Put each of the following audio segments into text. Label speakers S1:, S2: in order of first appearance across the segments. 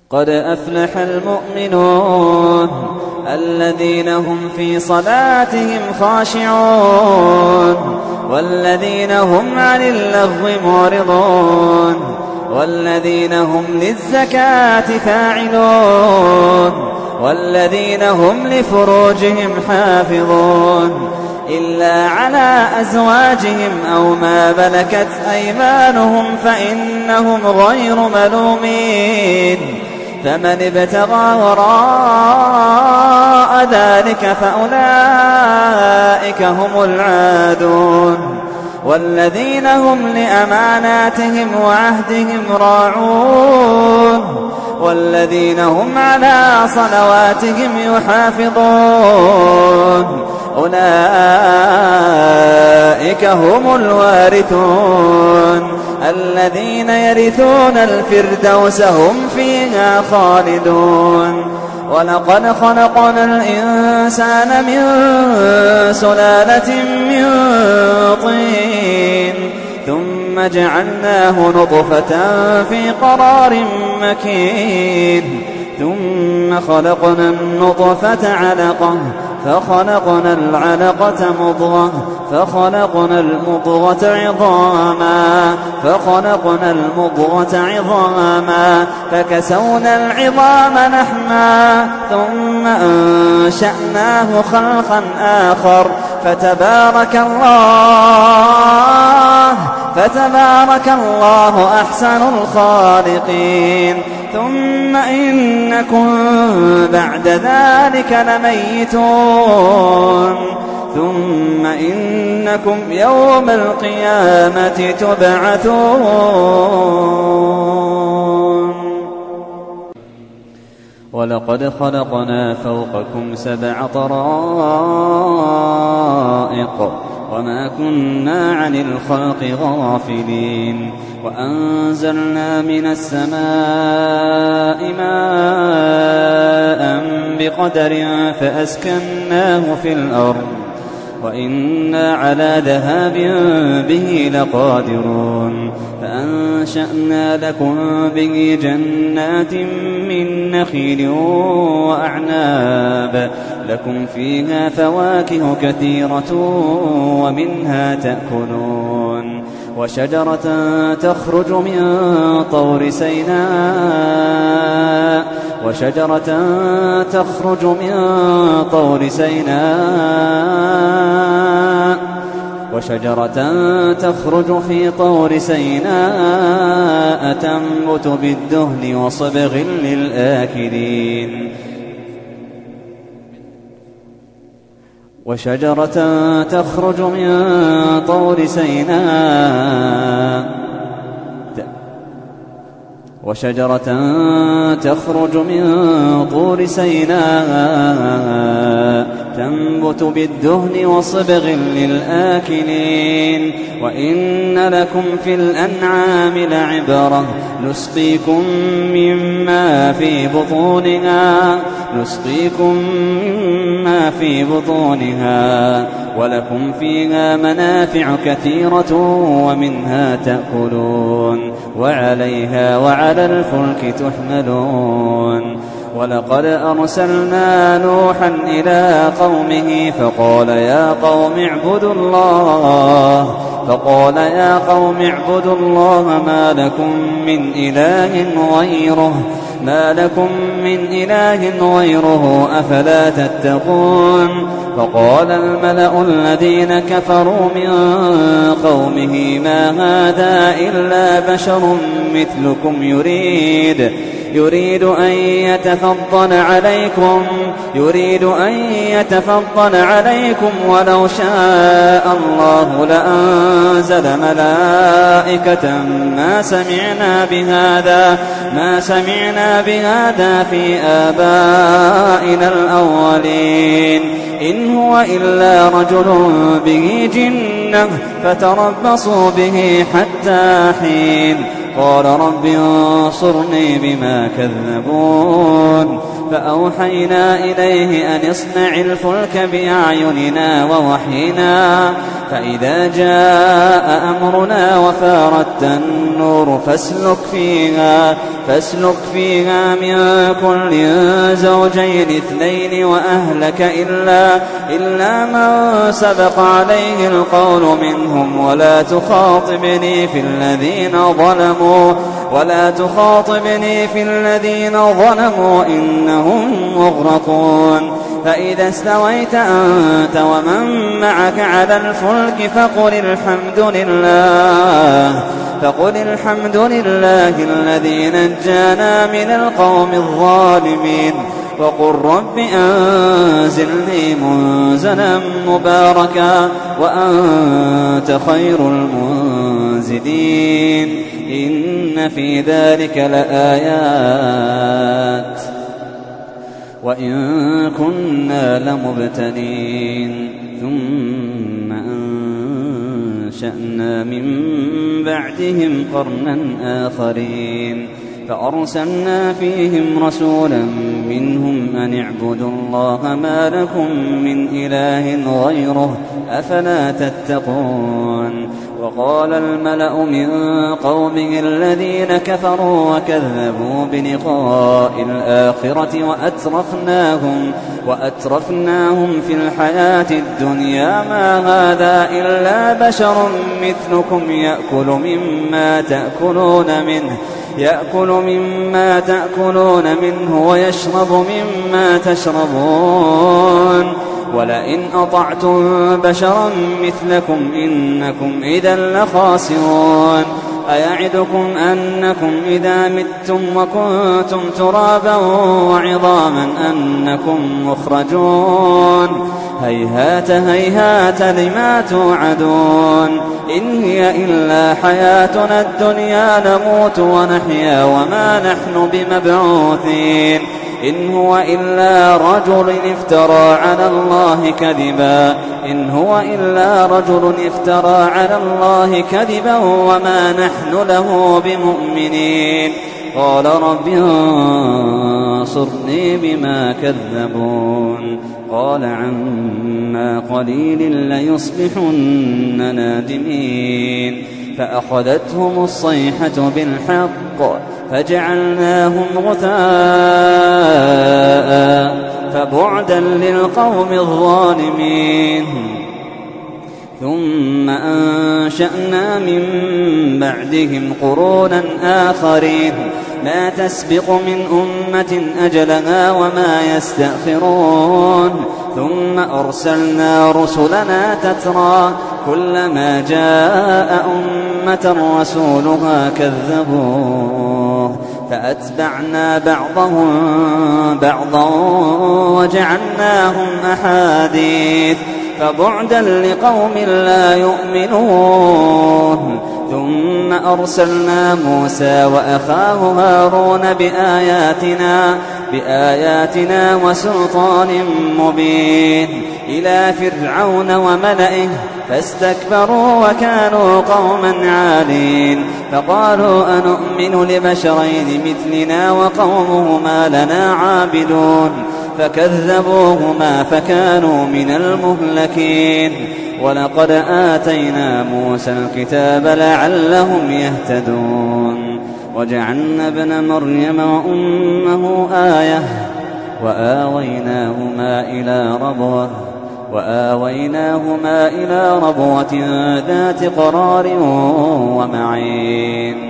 S1: قد أفلح المؤمنون الذين هم في صلاتهم خاشعون والذين هم عن اللغو معرضون والذين هم للزكاة فاعلون والذين هم لفروجهم حافظون إلا على أزواجهم أو ما ملكت أيمانهم فإنهم غير ملومين فمن ابتغى وراء ذلك فأولئك هم العادون والذين هم لأماناتهم وعهدهم راعون والذين هم على صلواتهم يحافظون أولئك هم الوارثون الذين يرثون الفردوس هم فيها خالدون ولقد خلقنا الإنسان من سلالة من طين ثم جعلناه نطفة في قرار مكين ثم خلقنا النطفة علقة فخلقنا العلقة مضغة فخلقنا المضغة عظاما فخلقنا المضغة عظاما فكسونا العظام لحما ثم أنشأناه خلقا آخر فتبارك الله أحسن الخالقين ثم إنكم بعد ذلك لميتون ثم إنكم يوم القيامة تبعثون ولقد خلقنا فوقكم 7 طرائق وما كنا عن الخلق غافلين وأنزلنا من السماء ماء بقدر فأسكناه في الأرض وإنا على ذهاب به لقادرون فأنشأنا لكم به جنات من نخيل وأعناب لكم فيها فواكه كثيرة ومنها تأكلون وشجرة تخرج من طور سيناء وشجرة تخرج في طور سيناء تنبت بالدهن وصبغ للآكلين وشجرة تخرج من طور سيناء تنبت بالدهن وصبغ للآكلين وإن لكم في الأنعام لعبرة نسقيكم مما في بطونها ولكم فيها منافع كثيرة ومنها تأكلون وعليها وعلى الفلك تحملون ولقد أرسلنا نوحا إلى قومه فقال يا قوم اعبدوا الله ما لكم من إله غيره أفلا تتقون فقال الملأ الذين كفروا من قومه ما هذا إلا بشر مثلكم يريد أن يتفضل عليكم ولو شاء الله لأنزل ملائكة ما سمعنا بهذا في آبائنا الأولين إن هو إلا رجل به جنة فتربصوا به حتى حين قال رب انصرني بما كذبون فأوحينا إليه أن اصنع الفلك بأعيننا ووحينا فإذا جاء أمرنا وفارت النور فاسلك فيها من كل زوجين اثنين وأهلك إلا من سبق عليه القول منهم ولا تخاطبني في الذين ظلموا إنهم مغرقون فإذا استويت أنت ومن معك على الفلك فقل الحمد لله الذي نجانا من القوم الظالمين وقل رب أنزلني منزلا مباركا وأنت خير المنزلين إن في ذلك لآيات وإن كنا لمبتلين ثم أنشأنا من بعدهم قرنا آخرين فأرسلنا فيهم رسولا منهم أن اعبدوا الله ما لكم من إله غيره أفلا تتقون وقال الملأ من قومه الذين كفروا وكذبوا بلقاء الآخرة وأترفناهم في الحياة الدنيا ما هذا إلا بشر مثلكم يأكل مما تأكلون منه ويشرب مما تشربون ولئن أطعتم بشرا مثلكم إنكم إذا لخاسرون أيعدكم أنكم إذا متم وكنتم ترابا وعظاما أنكم مخرجون هيهات هيهات لما توعدون إن هي إلا حياتنا الدنيا نموت ونحيا وما نحن بمبعوثين إن هو إلا رجل افترى على الله كذبا وما نحن له بمؤمنين قال رب انصرني بما كذبون قال عما قليل ليصبحن نادمين فأخذتهم الصيحة بالحق فجعلناهم غثاء فبعدا للقوم الظالمين ثم أنشأنا من بعدهم قرونا آخرين ما تسبق من أمة أجلها وما يستأخرون ثم أرسلنا رسلنا تترى كلما جاء أمة رسولها كذبوه فأتبعنا بعضهم بعضا وجعلناهم أحاديث فبعدا لقوم لا يؤمنون ثم أرسلنا موسى وأخاه هارون بآياتنا وسلطان مبين إلى فرعون وملئه فاستكبروا وكانوا قوما عالين فقالوا أنؤمن لبشرين مثلنا وقومهما لنا عابدون فكذبوهما فكانوا من المهلكين ولقد آتينا موسى الكتاب لعلهم يهتدون وجعلنا ابن مريم وأمه آية وآويناهما إلى ربوة ذات قرار ومعين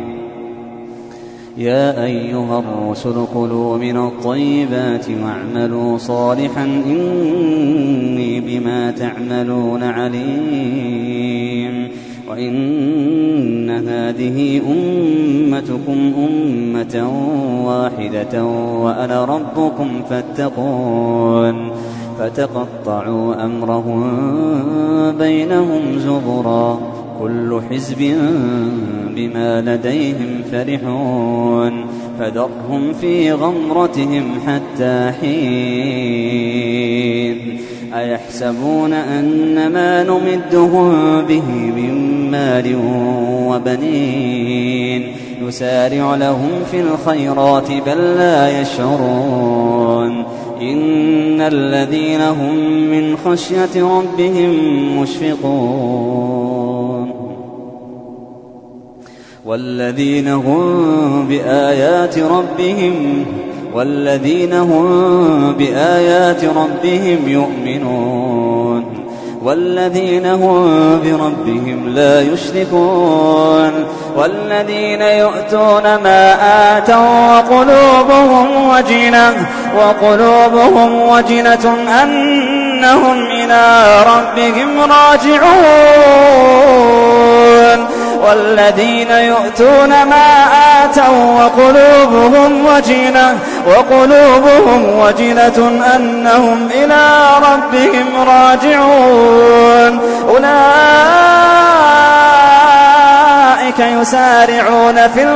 S1: يا أيها الرسل كلوا من الطيبات واعملوا صالحا إني بما تعملون عليم وإن هذه أمتكم أمة واحدة وأنا ربكم فاتقون فتقطعوا أمرهم بينهم زبرا كل حزب بما لديهم فرحون فذرهم في غمرتهم حتى حين أيحسبون أن ما نمدهم به من مال وبنين يسارع لهم في الخيرات بل لا يشعرون إن الذين هم من خشية ربهم مشفقون والذين هم بآيات ربهم يؤمنون والذين هم بربهم لا يشركون والذين يؤتون ما آتوا وقلوبهم وجنة أنهم إلى ربهم راجعون والذين يؤتون ما آتوا وقلوبهم وجنة أنهم إلى ربهم راجعون أولئك يسارعون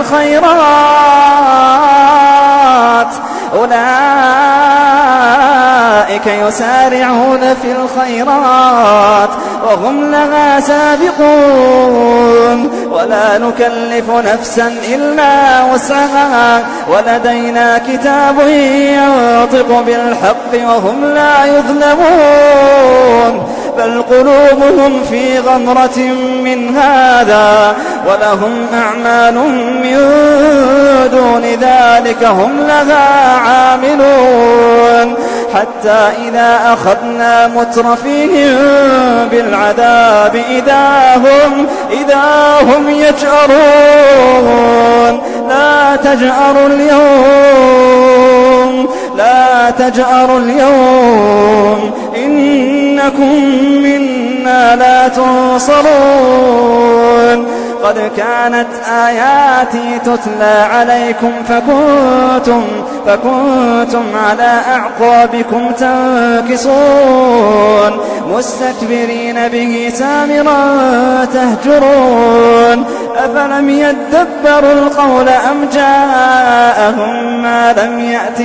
S1: في الخيرات وهم لها سابقون ولا نكلف نفسا إلا وسعها ولدينا كتاب ينطق بالحق وهم لا يظلمون بل قلوبهم في غمرة من هذا ولهم أعمال من دون ذلك هم لها عاملون حتى إذا أخذنا مترفيهم بالعذاب إذا هم يجأرون لا تجأروا اليوم إنكم منا لا تنصرون قد كانت آياتي تتلى عليكم فكنتم على أعقابكم تنكصون مستكبرين به سامرا تهجرون أفلم يدبروا القول أم جاءهم ما لم يأت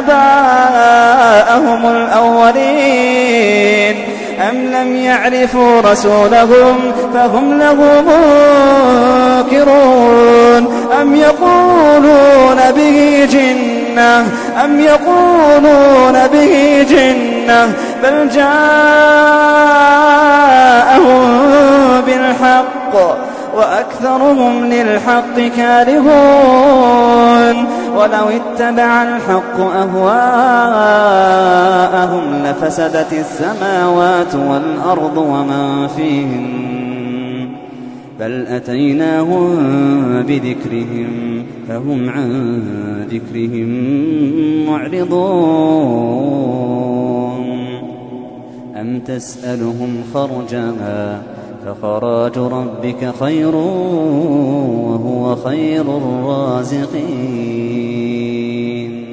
S1: آباءهم الأولين أم لم يعرفوا رسولهم فهم له منكرون أم يقولون به جنة بل جاءهم بالحق وأكثرهم للحق كارهون ولو اتبع الحق أهواءهم لفسدت السماوات والأرض ومن فيهن بل أتيناهم بذكرهم فهم عن ذكرهم معرضون أم تسألهم خرجا فخراج ربك خير وهو خير الرازقين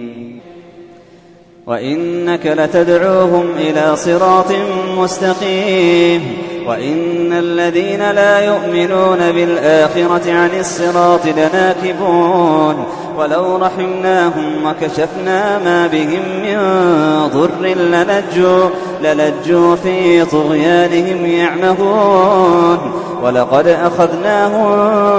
S1: وإنك لتدعوهم إلى صراط مستقيم وإن الذين لا يؤمنون بالآخرة عن الصراط لناكبون ولو رحمناهم وكشفنا ما بهم من ضر للجوا في طغيانهم يعمهون ولقد أخذناهم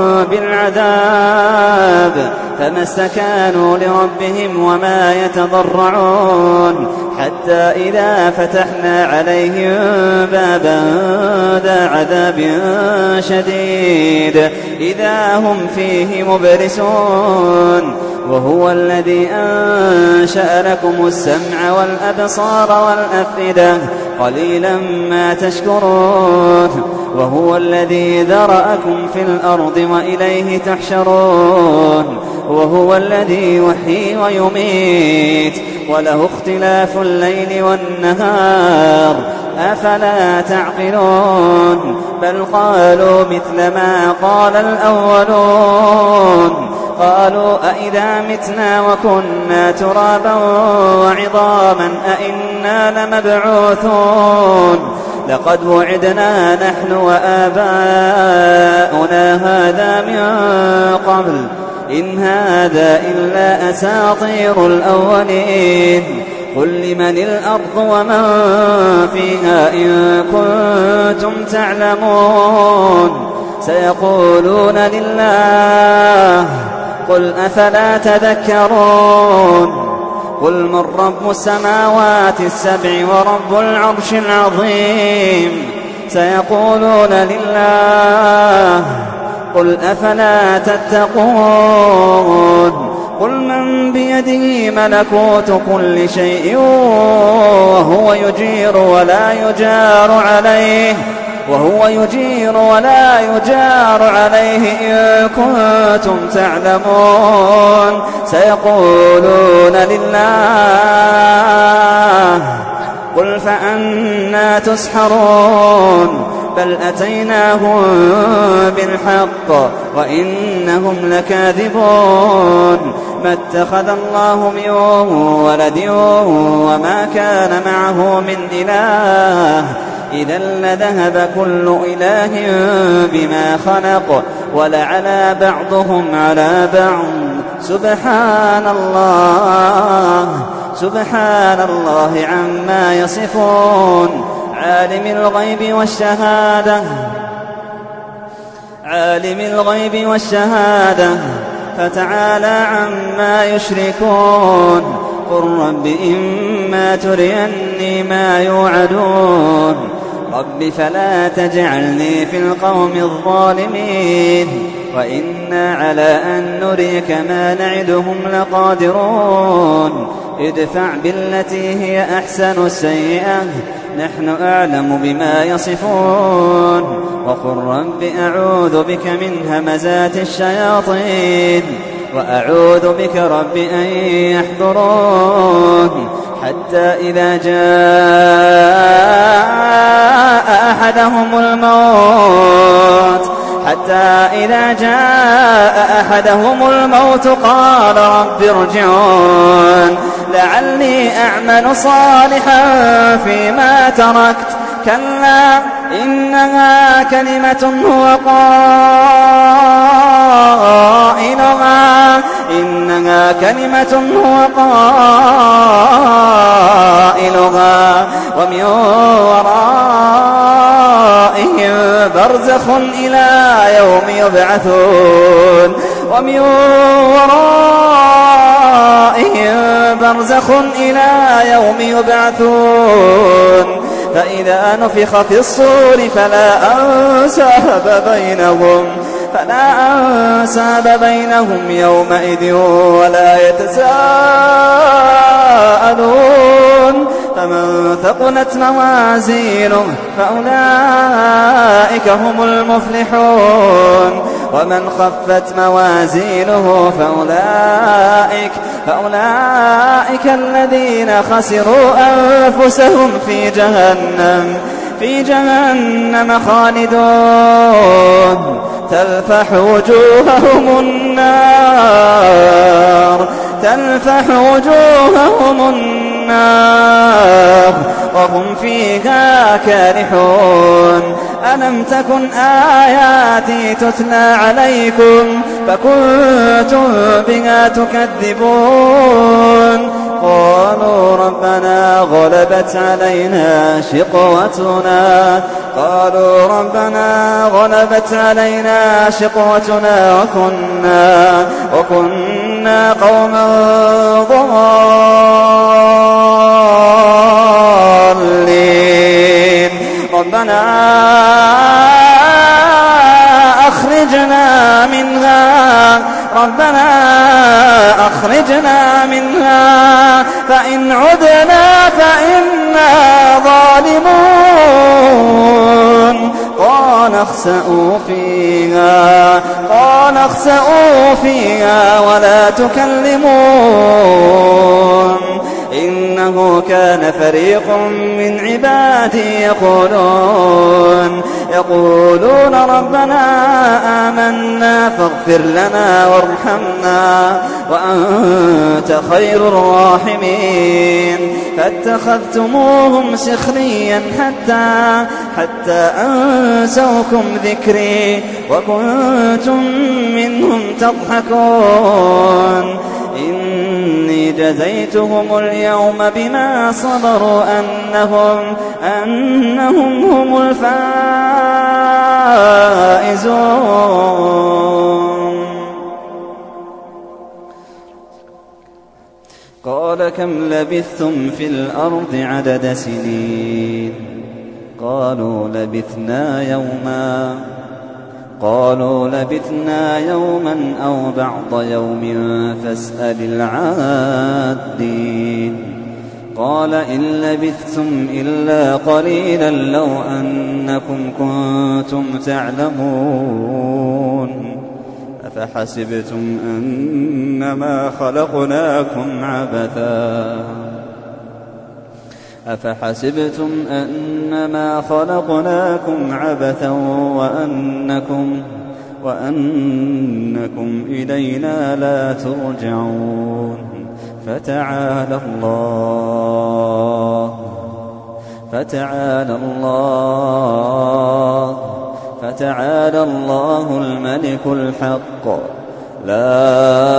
S1: بالعذاب فما استكانوا لربهم وما يتضرعون حتى إذا فتحنا عليهم بابا ذا عذاب شديد إذا هم فيه مبلسون وهو الذي أنشأ لكم السمع والأبصار والأفئدة قليلا ما تشكرون وهو الذي ذرأكم في الأرض وإليه تحشرون وهو الذي يحيي ويميت وله اختلاف الليل والنهار أفلا تعقلون بل قالوا مثل ما قال الأولون قالوا أئذا متنا وكنا ترابا وعظاما أئنا لمبعوثون لقد وعدنا نحن وآباؤنا هذا من قبل إن هذا إلا أساطير الأولين قل لمن الأرض ومن فيها إن كنتم تعلمون سيقولون لله قل أفلا تذكرون قل من رب السماوات السبع ورب العرش العظيم سيقولون لله قل أفلا تتقون قل من بيده ملكوت كل شيء وهو يجير ولا يجار عليه إن كنتم تعلمون سيقولون لله قل فأنى تسحرون بل أتيناهم بالحق وإنهم لكاذبون ما اتخذ الله من ولد وما كان معه من إله إذا لذهب كل إله بما خلق ولعلى بعضهم على بعض سبحان الله عما يصفون عالم الغيب والشهادة فتعالى عما يشركون قل رب إما تريني ما يوعدون رب فلا تجعلني في القوم الظالمين وإنا على أن نريك ما نعدهم لقادرون ادفع بالتي هي أحسن السيئة نحن أعلم بما يصفون وقل رب أعوذ بك من همزات الشياطين وأعوذ بك رب أن يحضرون حتى إذا جاء أحدهم الموت قال رب ارجعون لعلي أعمل صالحا فيما تركت كلا إنها كلمة هو قائلها ومن ورائهم برزخ إلى يوم يبعثون فإذا نفخ في الصور فلا أنساب بينهم يومئذ ولا يتساءلون فمن ثقلت موازينه فأولئك هم المفلحون ومن خفت موازينه فأولئك الذين خسروا أنفسهم في جهنم خالدون تلفح وجوههم النار وهم فيها كارحون ألم تكن آياتي تتلى عليكم فكنتم بها تكذبون قالوا ربنا غلبت علينا شقوتنا وكنا قوما ضالين ربنا أخرجنا منها فإن عدنا فإنا ظالمون قال اخسئوا فيها ولا تكلمون إنه كان فريق من عبادي يقولون ربنا آمنا فاغفر لنا وارحمنا وأنت خير الراحمين فاتخذتموهم سخريا حتى أنسوكم ذكري وكنتم منهم تضحكون إني جزيتهم اليوم بما صبروا أنهم هم الفائزون. قال كم لبثتم في الأرض عدد سنين؟ قالوا لبثنا يوما أو بعض يوم فاسأل العادين. قال إن لبثتم إلا قليلا لو أنكم كنتم تعلمون. أفحسبتم أنما خلقناكم عبثا وأنكم إلينا لا ترجعون. فتعالى الله الملك الحق لا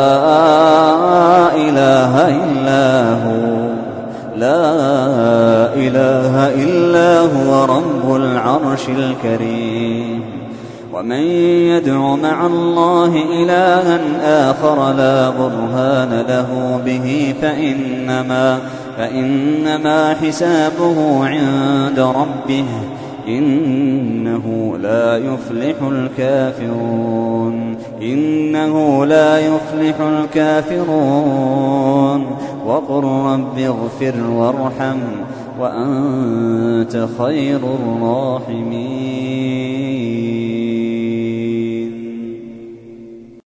S1: إله إلا هو رب العرش الكريم. ومن يدع مع الله إلها آخر لا برهان له به فإنما حسابه عند ربه إنه لا يفلح الكافرون. وقل رب اغفر وارحم وأنت خير الراحمين.